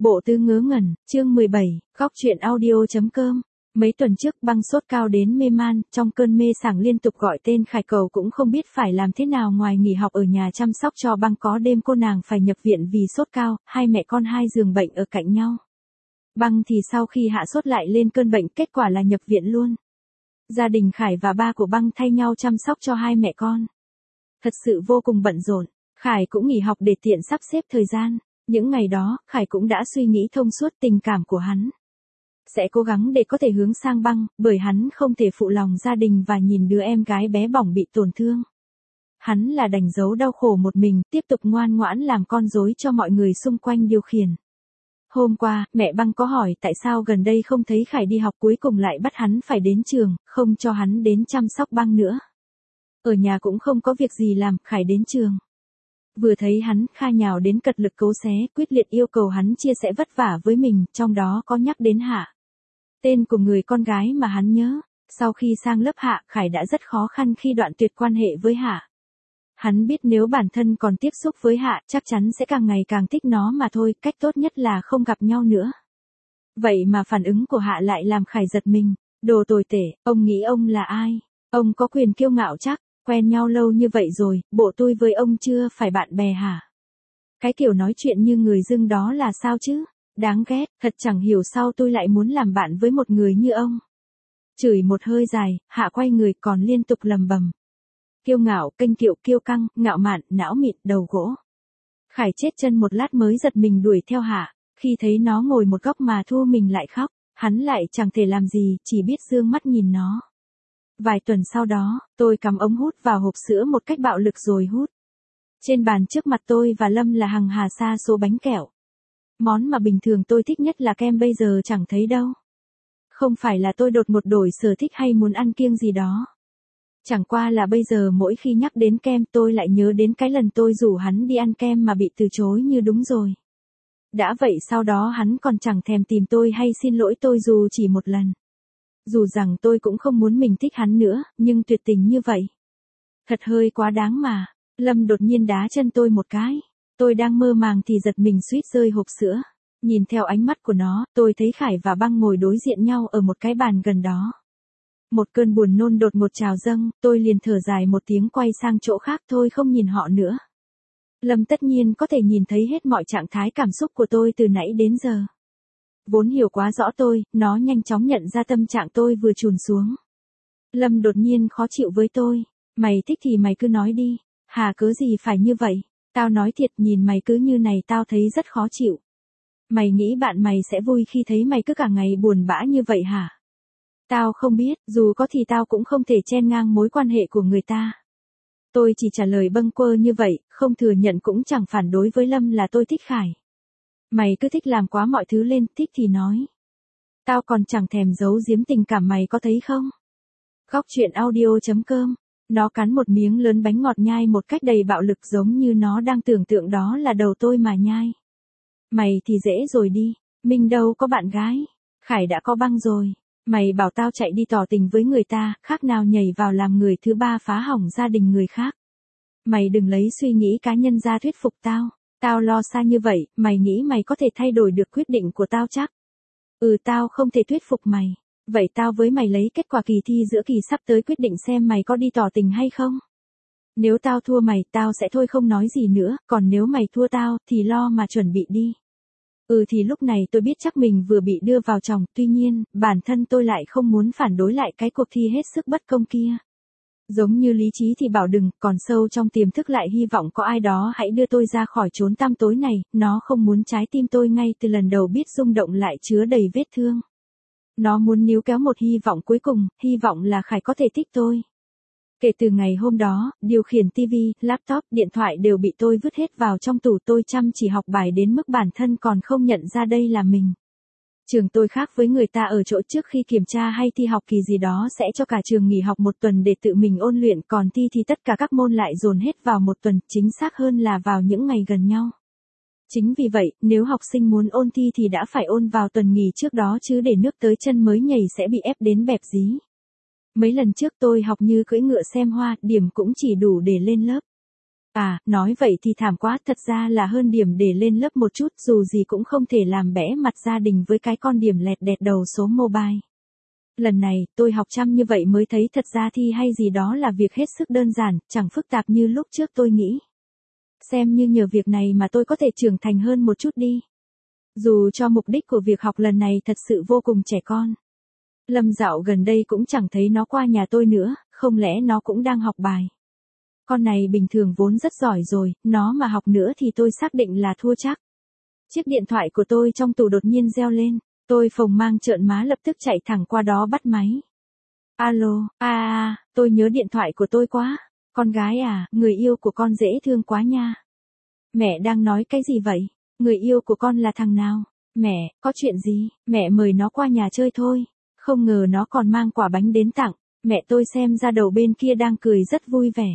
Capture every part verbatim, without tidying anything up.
Bộ Tứ Ngớ Ngẩn, chương mười bảy, góc truyện audio.com. Mấy tuần trước Băng sốt cao đến mê man, trong cơn mê sảng liên tục gọi tên Khải Cầu cũng không biết phải làm thế nào ngoài nghỉ học ở nhà chăm sóc cho Băng. Có đêm cô nàng phải nhập viện vì sốt cao, hai mẹ con hai giường bệnh ở cạnh nhau. Băng thì sau khi hạ sốt lại lên cơn bệnh, kết quả là nhập viện luôn. Gia đình Khải và ba của Băng thay nhau chăm sóc cho hai mẹ con. Thật sự vô cùng bận rộn, Khải cũng nghỉ học để tiện sắp xếp thời gian. Những ngày đó, Khải cũng đã suy nghĩ thông suốt tình cảm của hắn. Sẽ cố gắng để có thể hướng sang Băng, bởi hắn không thể phụ lòng gia đình và nhìn đứa em gái bé bỏng bị tổn thương. Hắn là đành giấu đau khổ một mình, tiếp tục ngoan ngoãn làm con rối cho mọi người xung quanh điều khiển. Hôm qua, mẹ Băng có hỏi tại sao gần đây không thấy Khải đi học, cuối cùng lại bắt hắn phải đến trường, không cho hắn đến chăm sóc Băng nữa. Ở nhà cũng không có việc gì làm, Khải đến trường. Vừa thấy hắn, Kha nhào đến cật lực cấu xé, quyết liệt yêu cầu hắn chia sẻ vất vả với mình, trong đó có nhắc đến Hạ. Tên của người con gái mà hắn nhớ. Sau khi sang lớp Hạ, Khải đã rất khó khăn khi đoạn tuyệt quan hệ với Hạ. Hắn biết nếu bản thân còn tiếp xúc với Hạ, chắc chắn sẽ càng ngày càng thích nó mà thôi, cách tốt nhất là không gặp nhau nữa. Vậy mà phản ứng của Hạ lại làm Khải giật mình. Đồ tồi tệ, ông nghĩ ông là ai? Ông có quyền kiêu ngạo chắc? Quen nhau lâu như vậy rồi, bộ tôi với ông chưa phải bạn bè hả? Cái kiểu nói chuyện như người dưng đó là sao chứ? Đáng ghét, thật chẳng hiểu sao tôi lại muốn làm bạn với một người như ông. Chửi một hơi dài, Hạ quay người còn liên tục lầm bầm. Kiêu ngạo, kênh kiệu, kiêu căng, ngạo mạn, não mịn, đầu gỗ. Khải chết chân một lát mới giật mình đuổi theo Hạ, khi thấy nó ngồi một góc mà thu mình lại khóc, hắn lại chẳng thể làm gì, chỉ biết dương mắt nhìn nó. Vài tuần sau đó, tôi cắm ống hút vào hộp sữa một cách bạo lực rồi hút. Trên bàn trước mặt tôi và Lâm là hàng hà sa số bánh kẹo. Món mà bình thường tôi thích nhất là kem, bây giờ chẳng thấy đâu. Không phải là tôi đột ngột đổi sở thích hay muốn ăn kiêng gì đó. Chẳng qua là bây giờ mỗi khi nhắc đến kem tôi lại nhớ đến cái lần tôi rủ hắn đi ăn kem mà bị từ chối như đúng rồi. Đã vậy sau đó hắn còn chẳng thèm tìm tôi hay xin lỗi tôi dù chỉ một lần. Dù rằng tôi cũng không muốn mình thích hắn nữa, nhưng tuyệt tình như vậy. Thật hơi quá đáng mà. Lâm đột nhiên đá chân tôi một cái. Tôi đang mơ màng thì giật mình suýt rơi hộp sữa. Nhìn theo ánh mắt của nó, tôi thấy Khải và Băng ngồi đối diện nhau ở một cái bàn gần đó. Một cơn buồn nôn đột ngột trào dâng, tôi liền thở dài một tiếng quay sang chỗ khác, thôi không nhìn họ nữa. Lâm tất nhiên có thể nhìn thấy hết mọi trạng thái cảm xúc của tôi từ nãy đến giờ. Vốn hiểu quá rõ tôi, nó nhanh chóng nhận ra tâm trạng tôi vừa chùn xuống. Lâm đột nhiên khó chịu với tôi. Mày thích thì mày cứ nói đi. Hà cớ gì phải như vậy? Tao nói thiệt, nhìn mày cứ như này tao thấy rất khó chịu. Mày nghĩ bạn mày sẽ vui khi thấy mày cứ cả ngày buồn bã như vậy hả? Tao không biết, dù có thì tao cũng không thể chen ngang mối quan hệ của người ta. Tôi chỉ trả lời bâng quơ như vậy, không thừa nhận cũng chẳng phản đối với Lâm là tôi thích Khải. Mày cứ thích làm quá mọi thứ lên, thích thì nói. Tao còn chẳng thèm giấu giếm tình cảm, mày có thấy không? Góc truyện audio.com. Nó cắn một miếng lớn bánh ngọt nhai một cách đầy bạo lực giống như nó đang tưởng tượng đó là đầu tôi mà nhai. Mày thì dễ rồi đi, mình đâu có bạn gái. Khải đã có Băng rồi. Mày bảo tao chạy đi tỏ tình với người ta, khác nào nhảy vào làm người thứ ba phá hỏng gia đình người khác. Mày đừng lấy suy nghĩ cá nhân ra thuyết phục tao. Tao lo xa như vậy, mày nghĩ mày có thể thay đổi được quyết định của tao chắc? Ừ, tao không thể thuyết phục mày. Vậy tao với mày lấy kết quả kỳ thi giữa kỳ sắp tới quyết định xem mày có đi tỏ tình hay không. Nếu tao thua mày, tao sẽ thôi không nói gì nữa, còn nếu mày thua tao, thì lo mà chuẩn bị đi. Ừ thì lúc này tôi biết chắc mình vừa bị đưa vào chòng, tuy nhiên, bản thân tôi lại không muốn phản đối lại cái cuộc thi hết sức bất công kia. Giống như lý trí thì bảo đừng, còn sâu trong tiềm thức lại hy vọng có ai đó hãy đưa tôi ra khỏi chốn tăm tối này, nó không muốn trái tim tôi ngay từ lần đầu biết rung động lại chứa đầy vết thương. Nó muốn níu kéo một hy vọng cuối cùng, hy vọng là Khải có thể thích tôi. Kể từ ngày hôm đó, điều khiển tivi, laptop, điện thoại đều bị tôi vứt hết vào trong tủ, tôi chăm chỉ học bài đến mức bản thân còn không nhận ra đây là mình. Trường tôi khác với người ta ở chỗ trước khi kiểm tra hay thi học kỳ gì đó sẽ cho cả trường nghỉ học một tuần để tự mình ôn luyện, còn thi thì tất cả các môn lại dồn hết vào một tuần, chính xác hơn là vào những ngày gần nhau. Chính vì vậy, nếu học sinh muốn ôn thi thì đã phải ôn vào tuần nghỉ trước đó chứ để nước tới chân mới nhảy sẽ bị ép đến bẹp dí. Mấy lần trước tôi học như cưỡi ngựa xem hoa, điểm cũng chỉ đủ để lên lớp. À, nói vậy thì thảm quá, thật ra là hơn điểm để lên lớp một chút, dù gì cũng không thể làm bẽ mặt gia đình với cái con điểm lẹt đẹt đầu số mobile. Lần này, tôi học chăm như vậy mới thấy thật ra thi hay gì đó là việc hết sức đơn giản, chẳng phức tạp như lúc trước tôi nghĩ. Xem như nhờ việc này mà tôi có thể trưởng thành hơn một chút đi. Dù cho mục đích của việc học lần này thật sự vô cùng trẻ con. Lâm Dạo gần đây cũng chẳng thấy nó qua nhà tôi nữa, không lẽ nó cũng đang học bài. Con này bình thường vốn rất giỏi rồi, nó mà học nữa thì tôi xác định là thua chắc. Chiếc điện thoại của tôi trong tủ đột nhiên reo lên, tôi phồng mang trợn má lập tức chạy thẳng qua đó bắt máy. Alo, a a, tôi nhớ điện thoại của tôi quá. Con gái à, người yêu của con dễ thương quá nha. Mẹ đang nói cái gì vậy? Người yêu của con là thằng nào? Mẹ, có chuyện gì? Mẹ mời nó qua nhà chơi thôi. Không ngờ nó còn mang quả bánh đến tặng. Mẹ tôi xem ra đầu bên kia đang cười rất vui vẻ.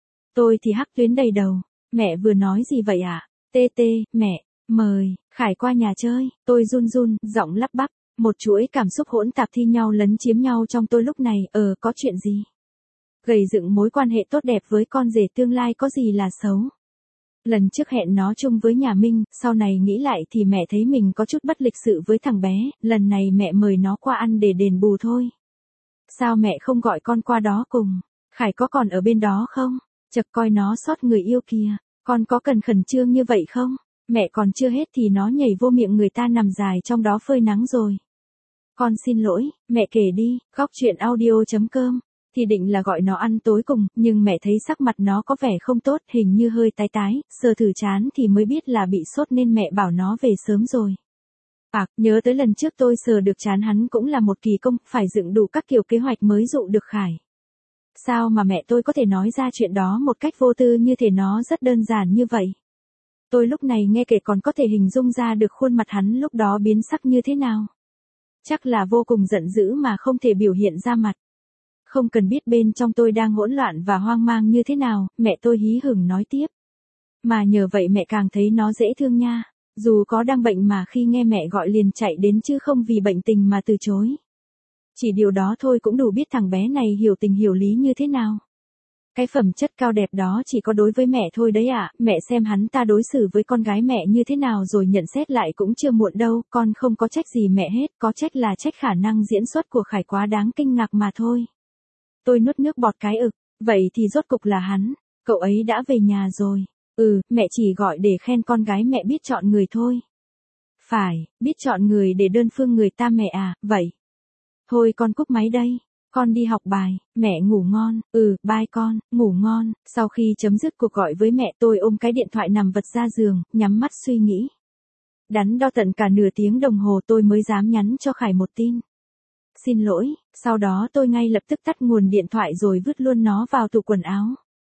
Tôi thì hắc tuyến đầy đầu. Mẹ vừa nói gì vậy ạ? À? Tê tê, mẹ, mời, Khải qua nhà chơi. Tôi run run, giọng lắp bắp. Một chuỗi cảm xúc hỗn tạp thi nhau lấn chiếm nhau trong tôi lúc này. Ờ, có chuyện gì? Gầy dựng mối quan hệ tốt đẹp với con rể tương lai có gì là xấu. Lần trước hẹn nó chung với nhà Minh, sau này nghĩ lại thì mẹ thấy mình có chút bất lịch sự với thằng bé, lần này mẹ mời nó qua ăn để đền bù thôi. Sao mẹ không gọi con qua đó cùng? Khải có còn ở bên đó không? Chật coi nó sót người yêu kìa, con có cần khẩn trương như vậy không? Mẹ còn chưa hết thì nó nhảy vô miệng người ta nằm dài trong đó phơi nắng rồi. Con xin lỗi, mẹ kể đi, góc chuyện audio chấm com. Thì định là gọi nó ăn tối cùng, nhưng mẹ thấy sắc mặt nó có vẻ không tốt, hình như hơi tái tái, sờ thử trán thì mới biết là bị sốt nên mẹ bảo nó về sớm rồi. À, nhớ tới lần trước tôi sờ được trán hắn cũng là một kỳ công, phải dựng đủ các kiểu kế hoạch mới dụ được Khải. Sao mà mẹ tôi có thể nói ra chuyện đó một cách vô tư như thể nó rất đơn giản như vậy? Tôi lúc này nghe kể còn có thể hình dung ra được khuôn mặt hắn lúc đó biến sắc như thế nào. Chắc là vô cùng giận dữ mà không thể biểu hiện ra mặt. Không cần biết bên trong tôi đang hỗn loạn và hoang mang như thế nào, mẹ tôi hí hửng nói tiếp. Mà nhờ vậy mẹ càng thấy nó dễ thương nha, dù có đang bệnh mà khi nghe mẹ gọi liền chạy đến chứ không vì bệnh tình mà từ chối. Chỉ điều đó thôi cũng đủ biết thằng bé này hiểu tình hiểu lý như thế nào. Cái phẩm chất cao đẹp đó chỉ có đối với mẹ thôi đấy ạ, à. Mẹ xem hắn ta đối xử với con gái mẹ như thế nào rồi nhận xét lại cũng chưa muộn đâu, con không có trách gì mẹ hết, có trách là trách khả năng diễn xuất của Khải quá đáng kinh ngạc mà thôi. Tôi nuốt nước bọt cái ực, vậy thì rốt cục là hắn, cậu ấy đã về nhà rồi. Ừ, mẹ chỉ gọi để khen con gái mẹ biết chọn người thôi. Phải, biết chọn người để đơn phương người ta mẹ à, vậy. Thôi con cúp máy đây, con đi học bài, mẹ ngủ ngon, ừ, bye con, ngủ ngon. Sau khi chấm dứt cuộc gọi với mẹ tôi ôm cái điện thoại nằm vật ra giường, nhắm mắt suy nghĩ. Đắn đo tận cả nửa tiếng đồng hồ tôi mới dám nhắn cho Khải một tin. Xin lỗi, sau đó tôi ngay lập tức tắt nguồn điện thoại rồi vứt luôn nó vào tủ quần áo.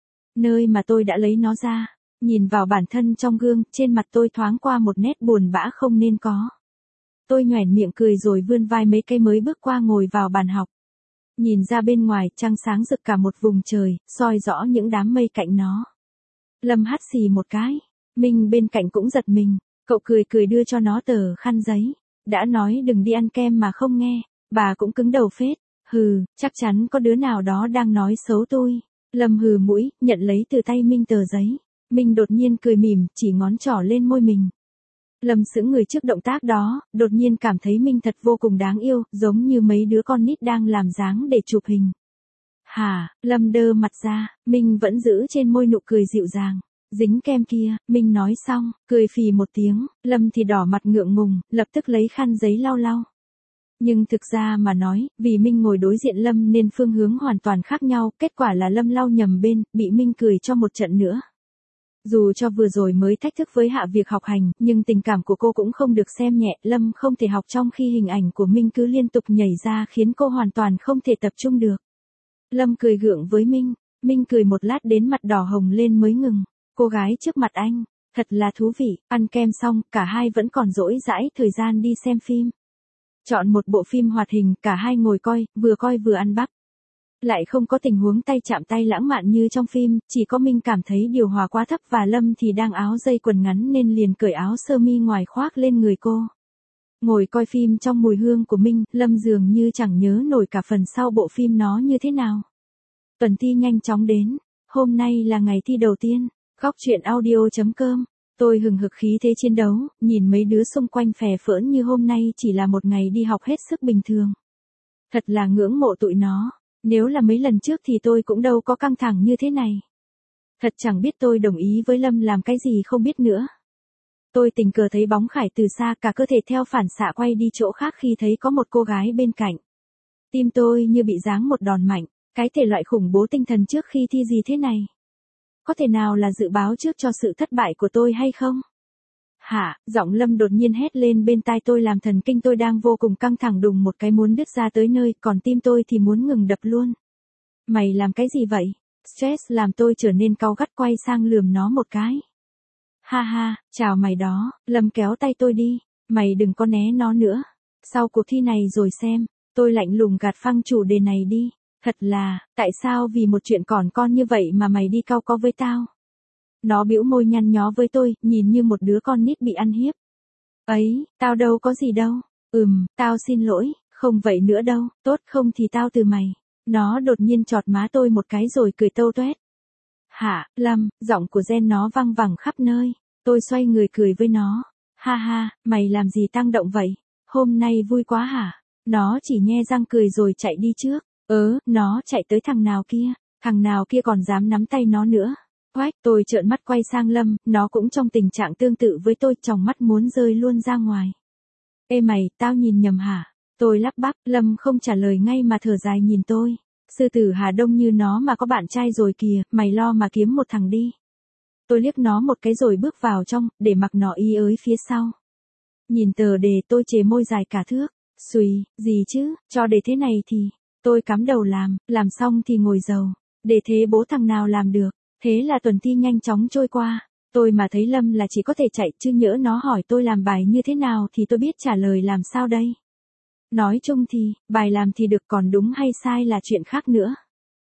Nơi mà tôi đã lấy nó ra, nhìn vào bản thân trong gương, trên mặt tôi thoáng qua một nét buồn bã không nên có. Tôi nhoẻn miệng cười rồi vươn vai mấy cây mới bước qua ngồi vào bàn học. Nhìn ra bên ngoài, trăng sáng rực cả một vùng trời, soi rõ những đám mây cạnh nó. Lâm hắt xì một cái, Minh bên cạnh cũng giật mình, cậu cười cười đưa cho nó tờ khăn giấy. Đã nói đừng đi ăn kem mà không nghe. Bà cũng cứng đầu phết, hừ, chắc chắn có đứa nào đó đang nói xấu tôi. Lâm hừ mũi, nhận lấy từ tay Minh tờ giấy. Minh đột nhiên cười mỉm, chỉ ngón trỏ lên môi mình. Lâm sững người trước động tác đó, đột nhiên cảm thấy Minh thật vô cùng đáng yêu, giống như mấy đứa con nít đang làm dáng để chụp hình. Hả, Lâm đơ mặt ra, Minh vẫn giữ trên môi nụ cười dịu dàng. Dính kem kia, Minh nói xong, cười phì một tiếng, Lâm thì đỏ mặt ngượng ngùng, lập tức lấy khăn giấy lau lau. Nhưng thực ra mà nói, vì Minh ngồi đối diện Lâm nên phương hướng hoàn toàn khác nhau, kết quả là Lâm lau nhầm bên, bị Minh cười cho một trận nữa. Dù cho vừa rồi mới thách thức với Hạ việc học hành, nhưng tình cảm của cô cũng không được xem nhẹ, Lâm không thể học trong khi hình ảnh của Minh cứ liên tục nhảy ra khiến cô hoàn toàn không thể tập trung được. Lâm cười gượng với Minh, Minh cười một lát đến mặt đỏ hồng lên mới ngừng. Cô gái trước mặt anh, thật là thú vị, ăn kem xong, cả hai vẫn còn rỗi rãi thời gian đi xem phim. Chọn một bộ phim hoạt hình, cả hai ngồi coi, vừa coi vừa ăn bắp. Lại không có tình huống tay chạm tay lãng mạn như trong phim, chỉ có Minh cảm thấy điều hòa quá thấp và Lâm thì đang áo dây quần ngắn nên liền cởi áo sơ mi ngoài khoác lên người cô. Ngồi coi phim trong mùi hương của Minh, Lâm dường như chẳng nhớ nổi cả phần sau bộ phim nó như thế nào. Tuần thi nhanh chóng đến, hôm nay là ngày thi đầu tiên. Góc truyện audio.com. Tôi hừng hực khí thế chiến đấu, nhìn mấy đứa xung quanh phè phỡn như hôm nay chỉ là một ngày đi học hết sức bình thường. Thật là ngưỡng mộ tụi nó, nếu là mấy lần trước thì tôi cũng đâu có căng thẳng như thế này. Thật chẳng biết tôi đồng ý với Lâm làm cái gì không biết nữa. Tôi tình cờ thấy bóng Khải từ xa, cả cơ thể theo phản xạ quay đi chỗ khác khi thấy có một cô gái bên cạnh. Tim tôi như bị giáng một đòn mạnh, cái thể loại khủng bố tinh thần trước khi thi gì thế này? Có thể nào là dự báo trước cho sự thất bại của tôi hay không? Hả, giọng Lâm đột nhiên hét lên bên tai tôi làm thần kinh tôi đang vô cùng căng thẳng đùng một cái muốn đứt ra tới nơi, còn tim tôi thì muốn ngừng đập luôn. Mày làm cái gì vậy? Stress làm tôi trở nên cáu gắt quay sang lườm nó một cái. Ha ha, chào mày đó, Lâm kéo tay tôi đi, mày đừng có né nó nữa. Sau cuộc thi này rồi xem, tôi lạnh lùng gạt phăng chủ đề này đi. Thật là, tại sao vì một chuyện còn con như vậy mà mày đi cau có với tao? Nó bĩu môi nhăn nhó với tôi, nhìn như một đứa con nít bị ăn hiếp. Ấy, tao đâu có gì đâu. Ừm, tao xin lỗi, không vậy nữa đâu, tốt không thì tao từ mày. Nó đột nhiên chọt má tôi một cái rồi cười tâu toét. Hả, Lâm, giọng của Gen nó văng vẳng khắp nơi. Tôi xoay người cười với nó. Ha ha, mày làm gì tăng động vậy? Hôm nay vui quá hả? Nó chỉ nhe răng cười rồi chạy đi trước. Ớ, nó chạy tới thằng nào kia, thằng nào kia còn dám nắm tay nó nữa. Oách, tôi trợn mắt quay sang Lâm, nó cũng trong tình trạng tương tự với tôi, tròng mắt muốn rơi luôn ra ngoài. Ê mày, tao nhìn nhầm hả? Tôi lắp bắp, Lâm không trả lời ngay mà thở dài nhìn tôi. Sư tử Hà Đông như nó mà có bạn trai rồi kìa, mày lo mà kiếm một thằng đi. Tôi liếc nó một cái rồi bước vào trong, để mặc nó y ới phía sau. Nhìn tờ đề tôi chề môi dài cả thước. Xùi, gì chứ, cho đề thế này thì... Tôi cắm đầu làm, làm xong thì ngồi dầu. Để thế bố thằng nào làm được. Thế là tuần thi nhanh chóng trôi qua. Tôi mà thấy Lâm là chỉ có thể chạy, chứ nhỡ nó hỏi tôi làm bài như thế nào thì tôi biết trả lời làm sao đây. Nói chung thì, bài làm thì được, còn đúng hay sai là chuyện khác nữa.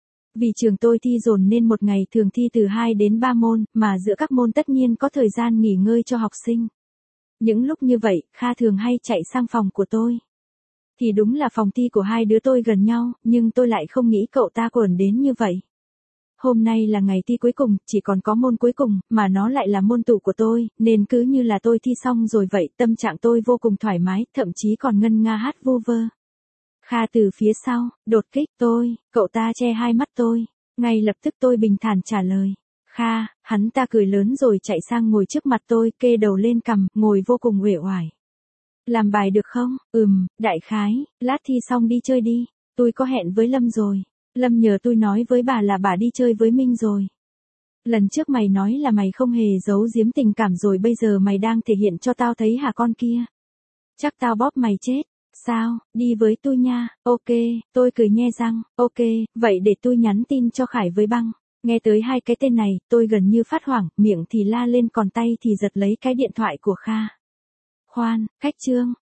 Vì trường tôi thi dồn nên một ngày thường thi từ hai đến ba môn, mà giữa các môn tất nhiên có thời gian nghỉ ngơi cho học sinh. Những lúc như vậy, Kha thường hay chạy sang phòng của tôi. Thì đúng là phòng thi của hai đứa tôi gần nhau, nhưng tôi lại không nghĩ cậu ta quởn đến như vậy. Hôm nay là ngày thi cuối cùng, chỉ còn có môn cuối cùng, mà nó lại là môn tủ của tôi, nên cứ như là tôi thi xong rồi vậy, tâm trạng tôi vô cùng thoải mái, thậm chí còn ngân nga hát vu vơ. Kha từ phía sau, đột kích tôi, cậu ta che hai mắt tôi. Ngay lập tức tôi bình thản trả lời. Kha, hắn ta cười lớn rồi chạy sang ngồi trước mặt tôi, kê đầu lên cằm, ngồi vô cùng uể oải. Làm bài được không? Ừm, đại khái, lát thi xong đi chơi đi. Tôi có hẹn với Lâm rồi. Lâm nhờ tôi nói với bà là bà đi chơi với Minh rồi. Lần trước mày nói là mày không hề giấu giếm tình cảm rồi, bây giờ mày đang thể hiện cho tao thấy hả con kia? Chắc tao bóp mày chết. Sao, đi với tôi nha. Ok, tôi cười nhe răng. Ok, vậy để tôi nhắn tin cho Khải với Băng. Nghe tới hai cái tên này, tôi gần như phát hoảng, miệng thì la lên còn tay thì giật lấy cái điện thoại của Kha. Khoan, khách trương,